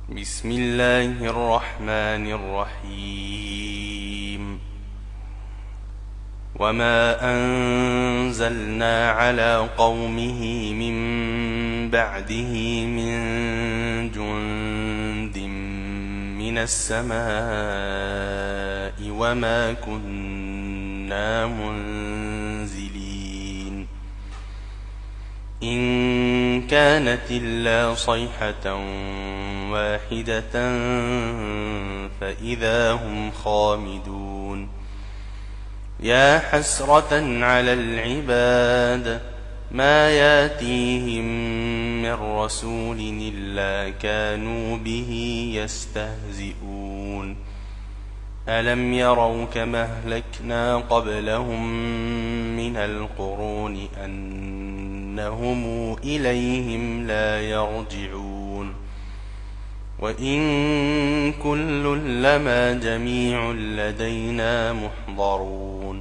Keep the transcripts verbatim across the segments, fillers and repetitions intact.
بسم الله الرحمن الرحيم وما أنزلنا على قومه من بعده من جند من السماء وما كنا منزلين إن كانت إلا صيحة واحدة فإذا هم خامدون يا حسرة على العباد ما ياتيهم من رسول إلا كانوا به يستهزئون ألم يروا كما أهلكنا قبلهم من القرون أنهم إليهم لا يرجعون وإن كل لما جميع لدينا محضرون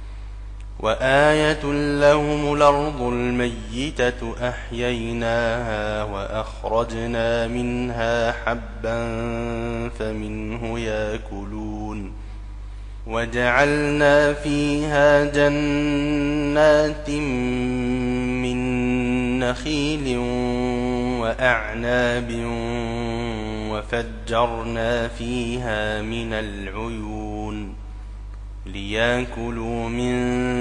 وآية لهم الأرض الميتة أحييناها وأخرجنا منها حبا فمنه يأكلون وجعلنا فيها جنات من نخيل وأعناب وفجرنا فيها من العيون ليأكلوا من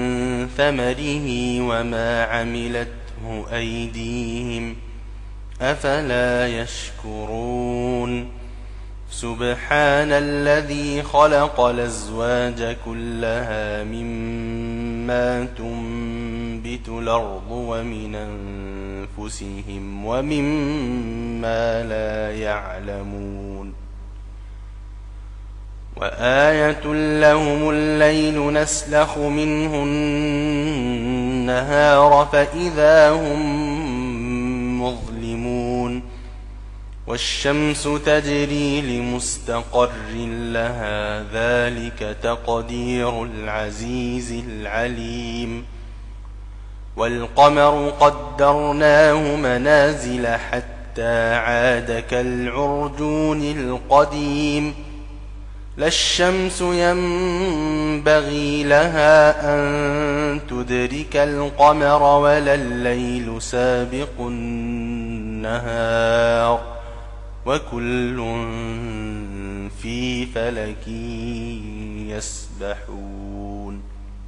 ثمره وما عملته أيديهم أفلا يشكرون سبحان الذي خلق الأزواج كلها مما تنبت الأرض ومن أنفسهم ومما لا يعلمون وآية لهم الليل نسلخ منه النهار فإذا هم مظلمون والشمس تجري لمستقر لها ذلك تقدير العزيز العليم والقمر قدرناه منازل حتى عاد كالعرجون القديم لا الشمس ينبغي لها أن تدرك القمر ولا الليل سابق النهار وكل في فلك يسبحون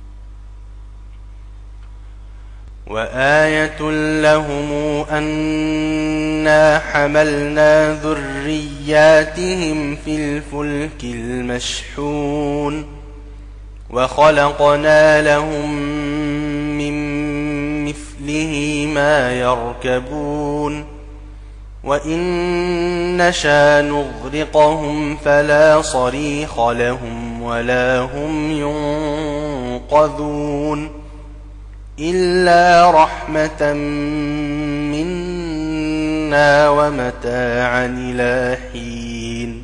وآية لهم أنا حملنا ذرياتهم في الفلك المشحون وخلقنا لهم من مثله ما يركبون وإن نشأ نغرقهم فلا صريخ لهم ولا هم ينقذون إلا رحمة منا ومتاعا إلى حين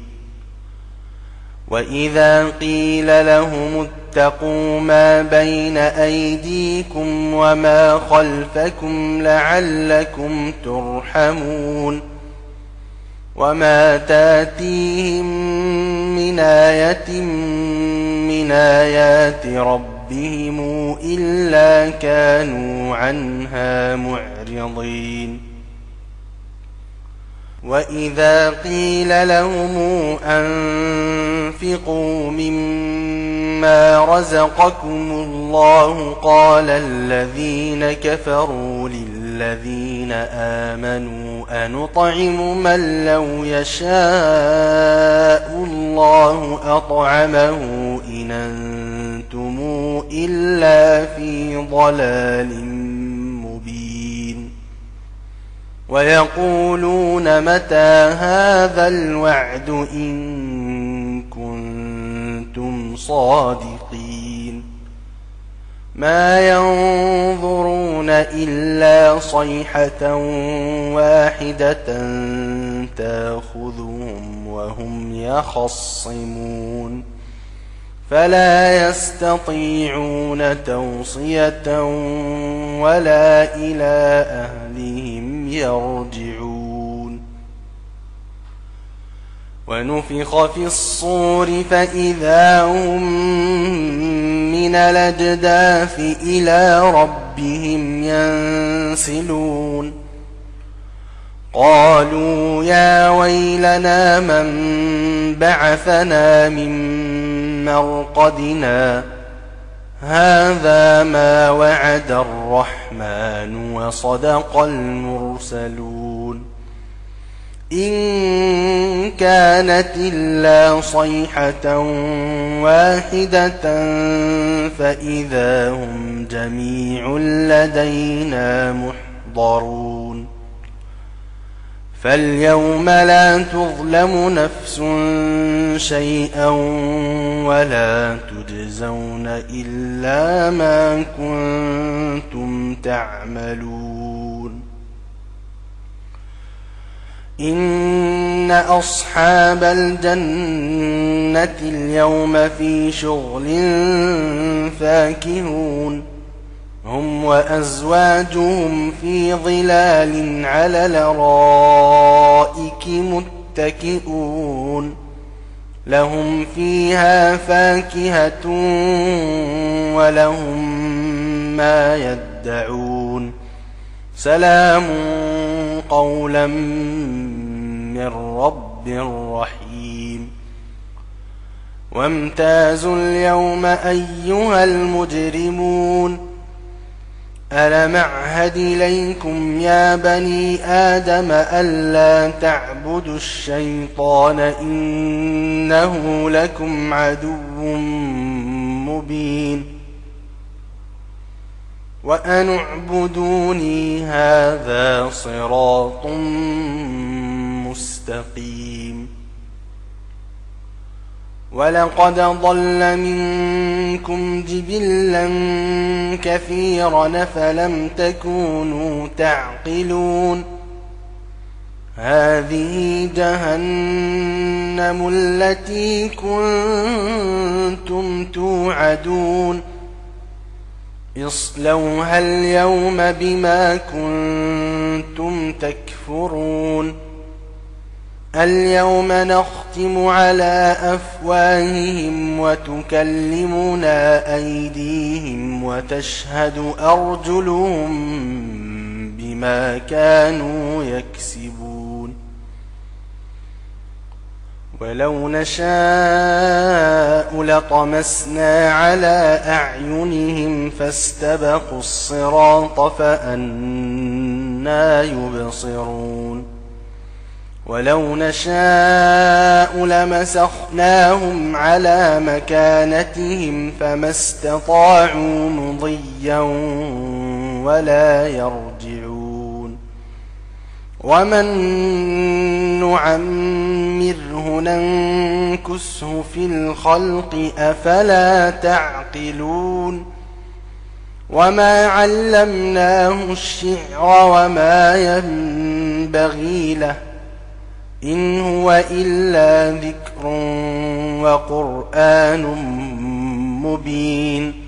وإذا قيل لهم اتقوا ما بين أيديكم وما خلفكم لعلكم ترحمون وما تاتيهم من آية من آيات ربهم بهم إلا كانوا عنها معرضين وإذا قيل لهم أنفقوا مما رزقكم الله قال الذين كفروا للذين آمنوا أنطعم من لو يشاء الله أطعمه إن أنتم إلا في ضلال مبين ويقولون متى هذا الوعد إن كنتم صادقين ما ينظرون إلا صيحة واحدة تأخذهم وهم يخصمون فلا يستطيعون توصية ولا إلى أهلهم يرجعون ونفخ في الصور فإذا هم من الأجداث إلى ربهم ينسلون قالوا يا ويلنا من بعثنا من مرقدنا هذا ما وعد الرحمن وصدق المرسلون إن كانت إلا صيحة واحدة فإذا هم جميع لدينا محضرون فاليوم لا تظلم نفس شيئا ولا تجزون إلا ما كنتم تعملون إن أصحاب الجنة اليوم في شغل فاكهون هم وأزواجهم في ظلال على الأرائك متكئون لهم فيها فاكهة ولهم ما يدعون سلام قولا من رب رحيم وامتازوا اليوم أيها المجرمون ألم أعهد إليكم يا بني آدم ألا تعبدوا الشيطان إنه لكم عدو مبين وأن اعبدوني هذا صراط مستقيم ولقد ضل منكم جبلا كثيرا فلم تكونوا تعقلون هذه جهنم التي كنتم توعدون اصلوها اليوم بما كنتم تكفرون اليوم نختم على أفواههم وتكلمنا أيديهم وتشهد أرجلهم بما كانوا يكسبون ولو نشاء لطمسنا على أعينهم فاستبقوا الصراط فأنى يبصرون ولو نشاء لمسخناهم على مكانتهم فما استطاعوا مضيا ولا يرجعون ومن نعمره ننكسه في الخلق أفلا تعقلون وما علمناه الشعر وما ينبغي له إن هو إلا ذكر وقرآن مبين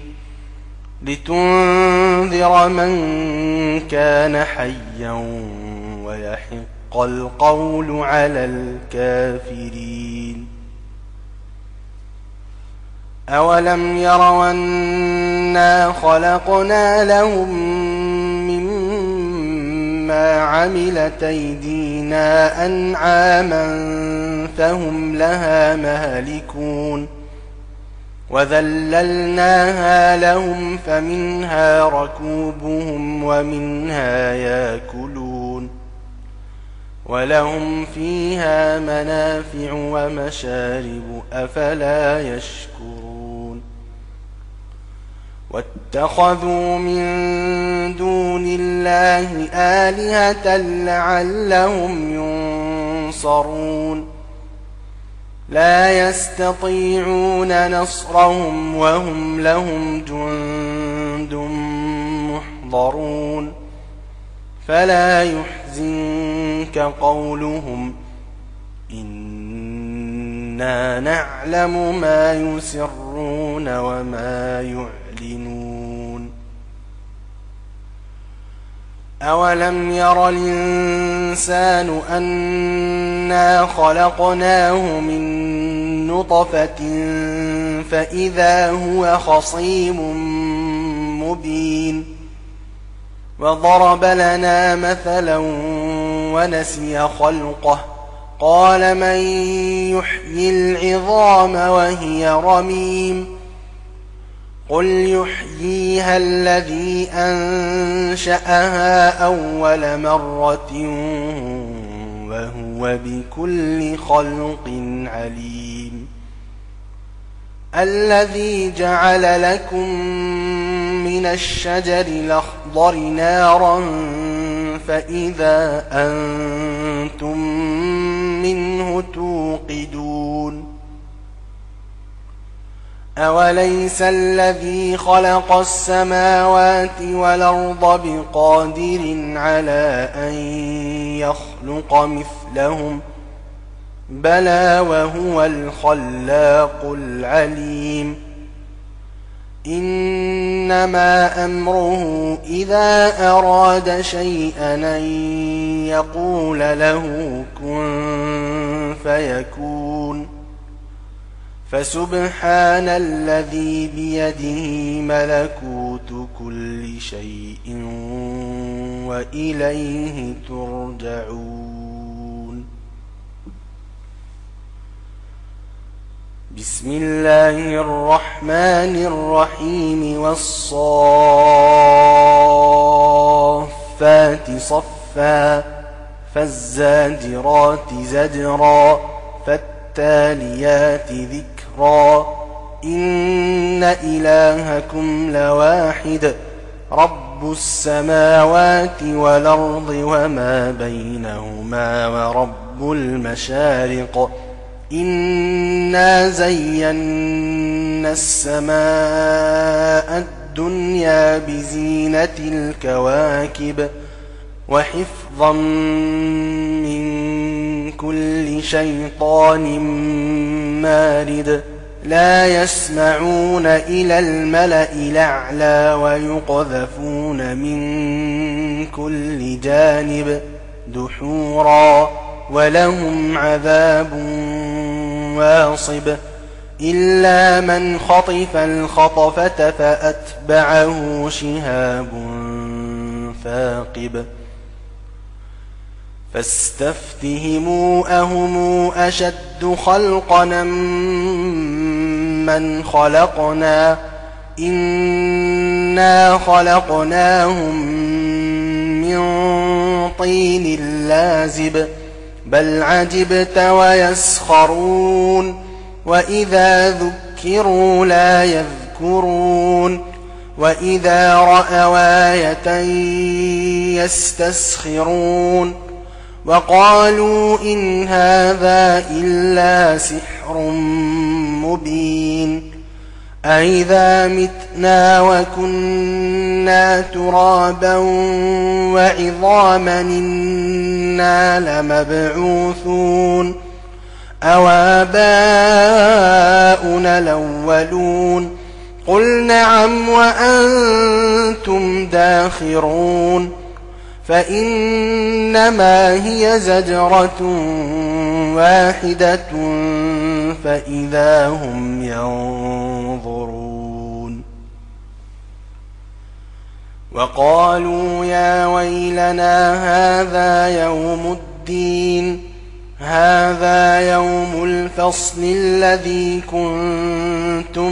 لتنذر من كان حيا ويحق القول على الكافرين أولم يروا أنا خلقنا لهم مما عملت أيدينا أنعاما فهم لها مهلكون وذللناها لهم فمنها ركوبهم ومنها يأكلون ولهم فيها منافع ومشارب أفلا يشكرون واتخذوا من دون الله آلهة لعلهم ينصرون لا يستطيعون نصرهم وهم لهم جند محضرون فلا يحزنك قولهم إنا نعلم ما يسرون وما يعلنون أولم ير الإنسان الإنسان أنا خلقناه من نطفة فإذا هو خصيم مبين وضرب لنا مثلا ونسي خلقه قال من يحيي العظام وهي رميم قل يحييها الذي أنشأها أول مرة وهو بكل خلق عليم الذي جعل لكم من الشجر الأخضر نارا فإذا أنتم منه توقدون أوليس الذي خلق السماوات والأرض بقادر على أن يخلق مثلهم بلى وهو الخلاق العليم إنما أمره إذا أراد شيئا أن يقول له كن فيكون فسبحان الذي بيده ملكوت كل شيء وإليه ترجعون بسم الله الرحمن الرحيم والصافات صفا فالزاجرات زجرا فالتاليات ذكرا إن إلهكم لواحد رب السماوات والأرض وما بينهما ورب المشارق إنا زينا السماء الدنيا بزينة الكواكب وحفظا من كل شيطان مارد لا يسمعون إلى الملأ الأعلى ويقذفون من كل جانب دحورا ولهم عذاب واصب إلا من خطف الخطفة فأتبعه شهاب ثاقب فاستفتهموا أهم أشد خلقنا من خلقنا إنا خلقناهم من طين لازب بل عجبت ويسخرون وإذا ذكروا لا يذكرون وإذا رأوا آية يستسخرون وقالوا إن هذا إلا سحر مبين أئذا متنا وكنا ترابا وعظاما إنا لمبعوثون أوآباؤنا الأولون قل نعم وأنتم داخرون فإنما هي زجرة واحدة فإذا هم ينظرون وقالوا يا ويلنا هذا يوم الدين هذا يوم الفصل الذي كنتم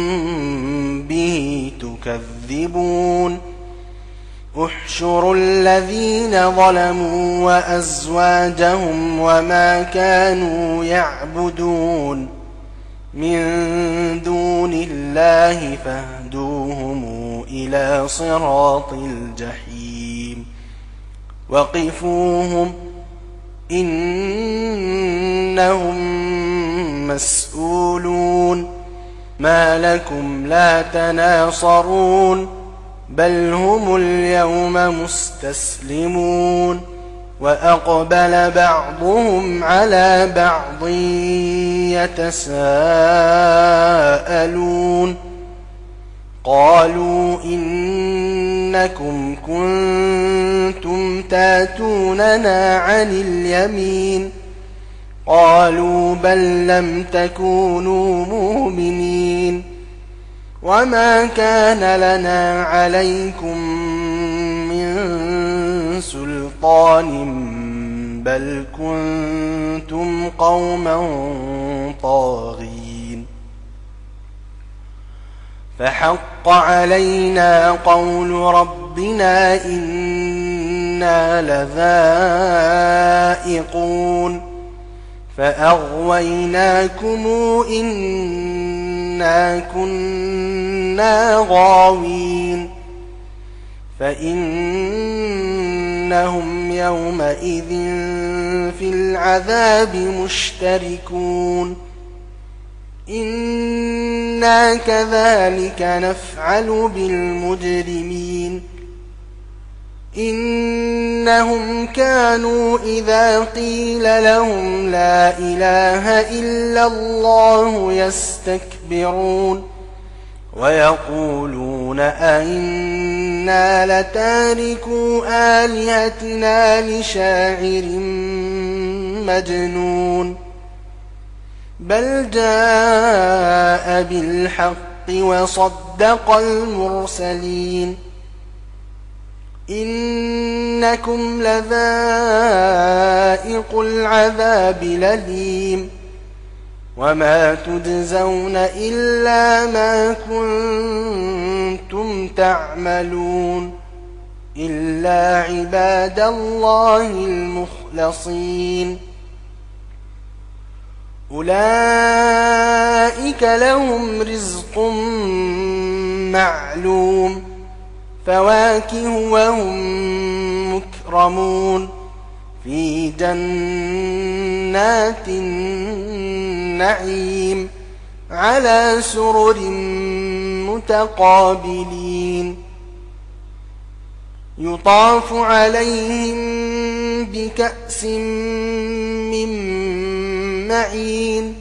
به تكذبون احشروا الذين ظلموا وأزواجهم وما كانوا يعبدون من دون الله فاهدوهم إلى صراط الجحيم وقفوهم إنهم مسؤولون ما لكم لا تناصرون بل هم اليوم مستسلمون وأقبل بعضهم على بعض يتساءلون قالوا إن إنكم كنتم تاتوننا عن اليمين قالوا بل لم تكونوا مؤمنين وما كان لنا عليكم من سلطان بل كنتم قوما طاغين فحق علينا قول ربنا إنا لذائقون فأغويناكم إنا كنا غاوين فإنهم يومئذ في العذاب مشتركون إنا كذلك نفعل بالمجرمين إنهم كانوا إذا قيل لهم لا إله إلا الله يستكبرون ويقولون أئنا لتاركو آلهتنا لشاعر مجنون بل جاء بالحق وصدق المرسلين إنكم لذائق العذاب الأليم وما تجزون إلا ما كنتم تعملون إلا عباد الله المخلصين أولئك لهم رزق معلوم فواكه وهم مكرمون في جنات النعيم على سرر متقابلين يطاف عليهم بكأس من معين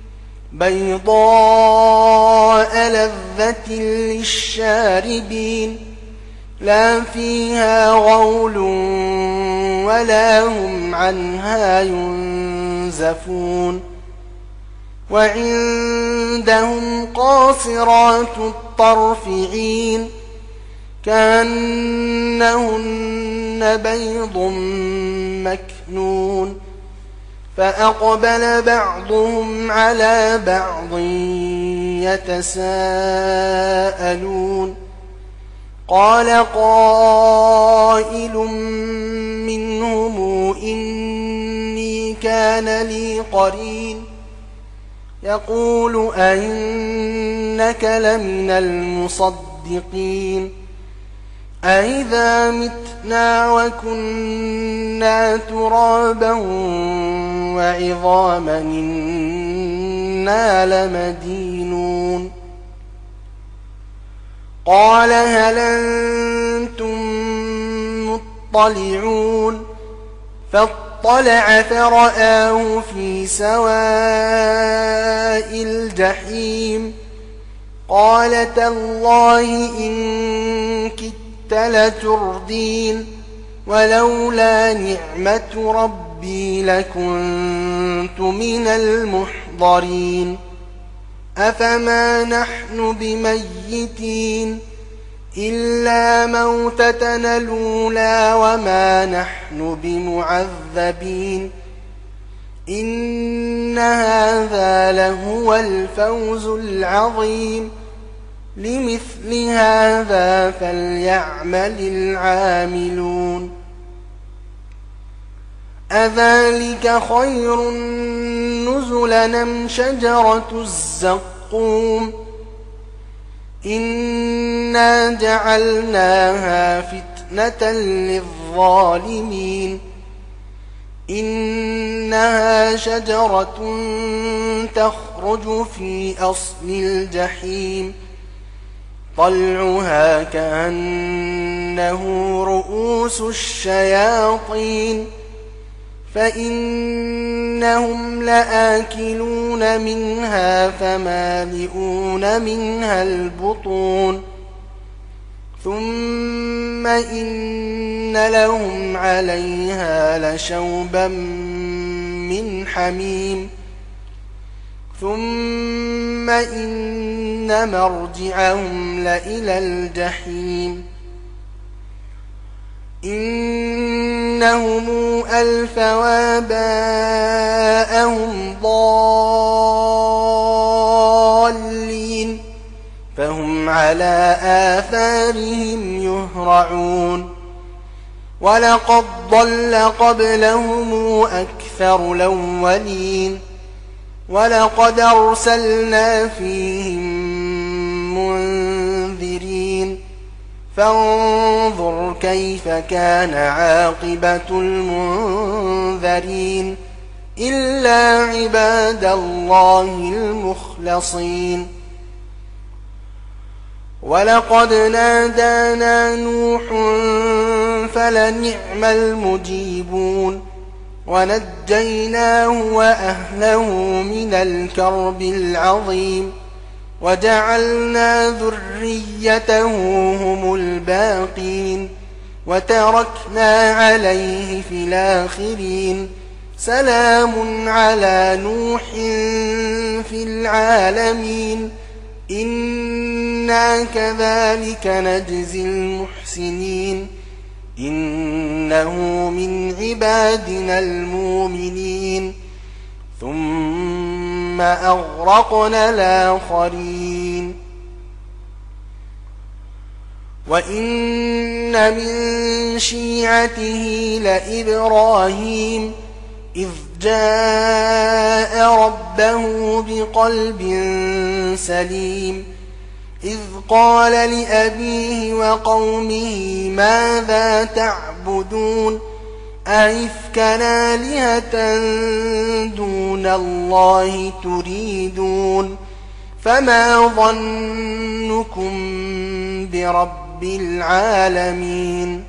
بيضاء لذة للشاربين لا فيها غول ولا هم عنها ينزفون وعندهم قاصرات الطرف عين كأنهن بيض مكنون فأقبل بعضهم على بعض يتساءلون قال قائل منهم إني كان لي قرين يقول أئنك لمن المصدقين أئذا متنا وكنا ترابا وعظاما إنا لمدينون قال هل أنتم مطلعون فاطلع فرآه في سواء الجحيم قال تالله إن كدت لتردين ولولا نعمة ربي لكنت من المحضرين أفما نحن بميتين إلا موتتنا الأولى وما نحن بمعذبين إن هذا لهو الفوز العظيم لمثل هذا فليعمل العاملون أذلك خير نزلا أم شجرة الزقوم إنا جعلناها فتنة للظالمين إنها شجرة تخرج في أصل الجحيم طلعها كأنه رؤوس الشياطين فإنهم لآكلون منها فمالئون منها البطون ثم إن لهم عليها لشوبا من حميم ثم إن مرجعهم لإلى الجحيم إنهم ألفوا آباءهم ضالين فهم على آثارهم يهرعون ولقد ضل قبلهم أكثر الأولين ولقد أرسلنا فيهم منذرين فانظر كيف كان عاقبة المنذرين إلا عباد الله المخلصين ولقد نادانا نوح فلنعم المجيبون ونجيناه وأهله من الكرب العظيم وجعلنا ذريته هم الباقين وتركنا عليه في الآخرين سلام على نوح في العالمين إنا كذلك نجزي المحسنين إنه من عبادنا المؤمنين ثم أغرقنا الآخرين وإن من شيعته لإبراهيم إذ جاء ربه بقلب سليم إذ قال لأبيه وقومه ماذا تعبدون أئفكا آلهة دون الله تريدون فما ظنكم برب العالمين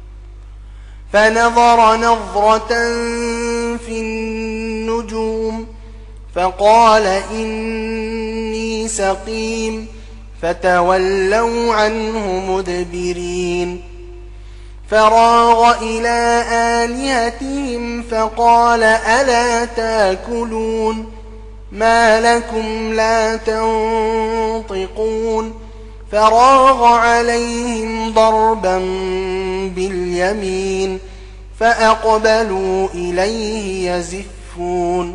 فنظر نظرة في النجوم فقال إني سقيم فتولوا عنه مدبرين فراغ إلى آلهتهم فقال ألا تاكلون ما لكم لا تنطقون فراغ عليهم ضربا باليمين فأقبلوا إليه يزفون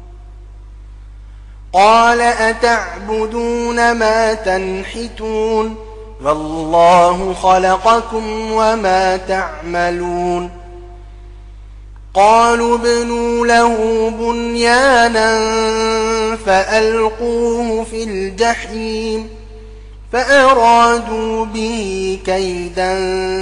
قال أتعبدون ما تنحتون والله خلقكم وما تعملون قالوا ابنوا له بنيانا فألقوه في الجحيم فأرادوا به كيدا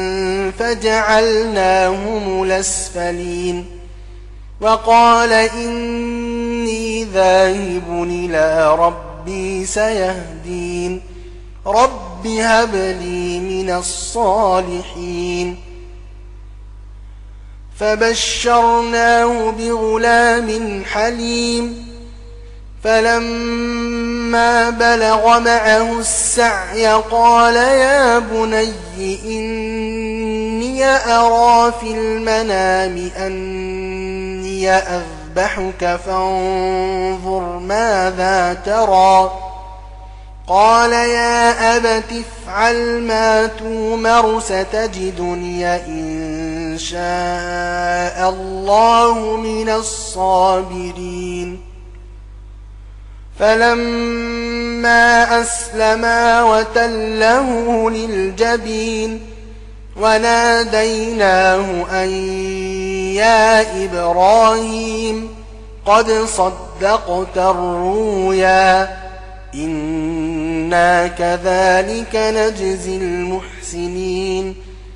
فجعلناهم الأسفلين وقال إني ذاهب إلى ربي سيهدين رب هب لي من الصالحين فبشرناه بغلام حليم فلما بلغ معه السعي قال يا بني إني أرى في المنام أني أذبحك فانظر ماذا ترى قال يا أبت افعل ما تومر ستجدني إن شاء الله من الصابرين فلما أسلما وتله للجبين وناديناه أن يا إبراهيم قد صدقت الرؤيا إنا كذلك نجزي المحسنين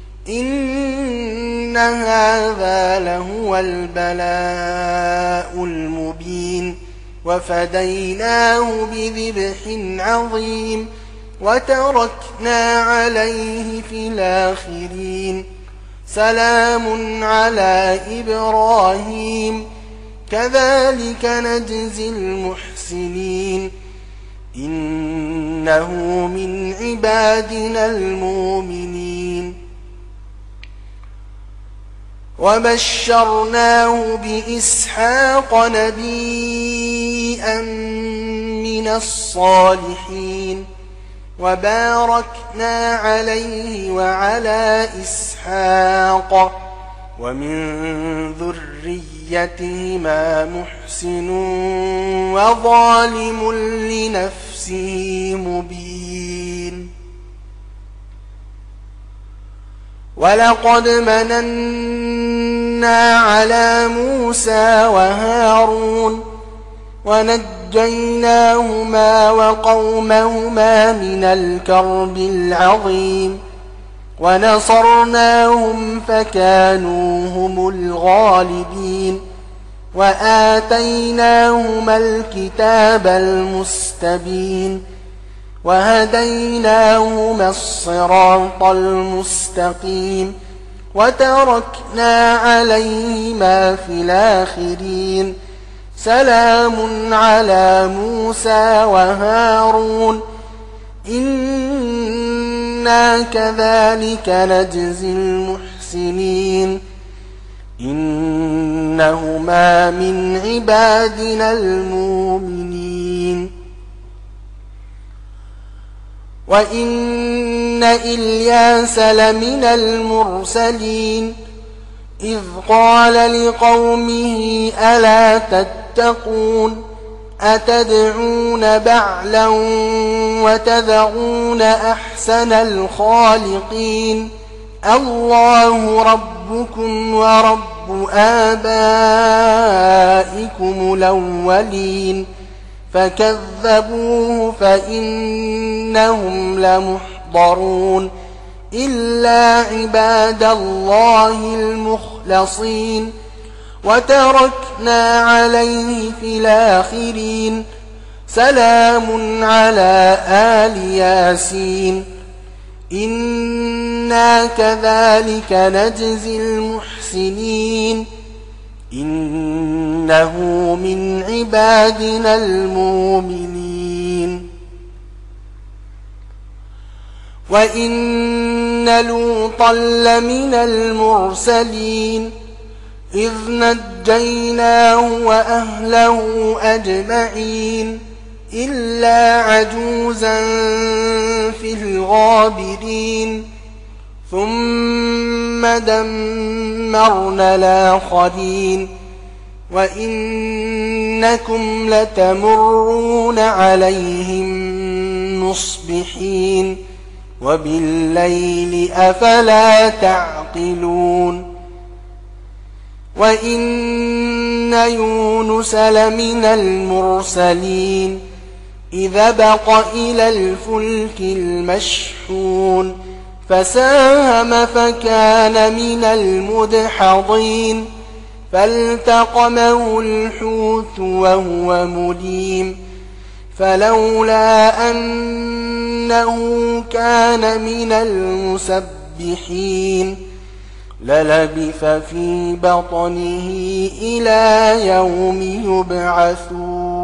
إن هذا لهو البلاء المبين وفديناه بذبح عظيم وتركنا عليه في الآخرين سلام على إبراهيم كذلك نجزي المحسنين إنه من عبادنا المؤمنين وبشرناه بإسحاق نبيا من الصالحين وباركنا عليه وعلى إسحاق ومن ذريتهما محسن وظالم لنفسه مبين ولقد مننا على موسى وهارون ونجيناهما وقومهما من الكرب العظيم ونصرناهم فكانوا هم الغالبين وآتيناهما الكتاب المستبين وهديناهما الصراط المستقيم وتركنا عليهما في الآخرين سلام على موسى وهارون إنا كذلك نجزي المحسنين إنهما من عبادنا المؤمنين وإن إلياس لمن المرسلين إذ قال لقومه ألا تتقون أتدعون بعلا وتذرون أحسن الخالقين الله ربكم ورب آبائكم الأولين فكذبوه فإنهم لمحضرون إلا عباد الله المخلصين وتركنا عليه في الآخرين سلام على آل ياسين إنا كذلك نجزي المحسنين إنه من عبادنا المؤمنين وإن لوطا لمن المرسلين إذ نجيناه وأهله أجمعين إلا عجوزا في الغابرين ثم دمرنا الآخرين وإنكم لتمرون عليهم مصبحين وبالليل أفلا تعقلون وإن يونس لمن المرسلين إذا بق إلى الفلك المشحون فساهم فكان من المدحضين فالتقمه الحوت وهو مليم فلولا أنه كان من المسبحين للبث في بطنه إلى يوم يبعثون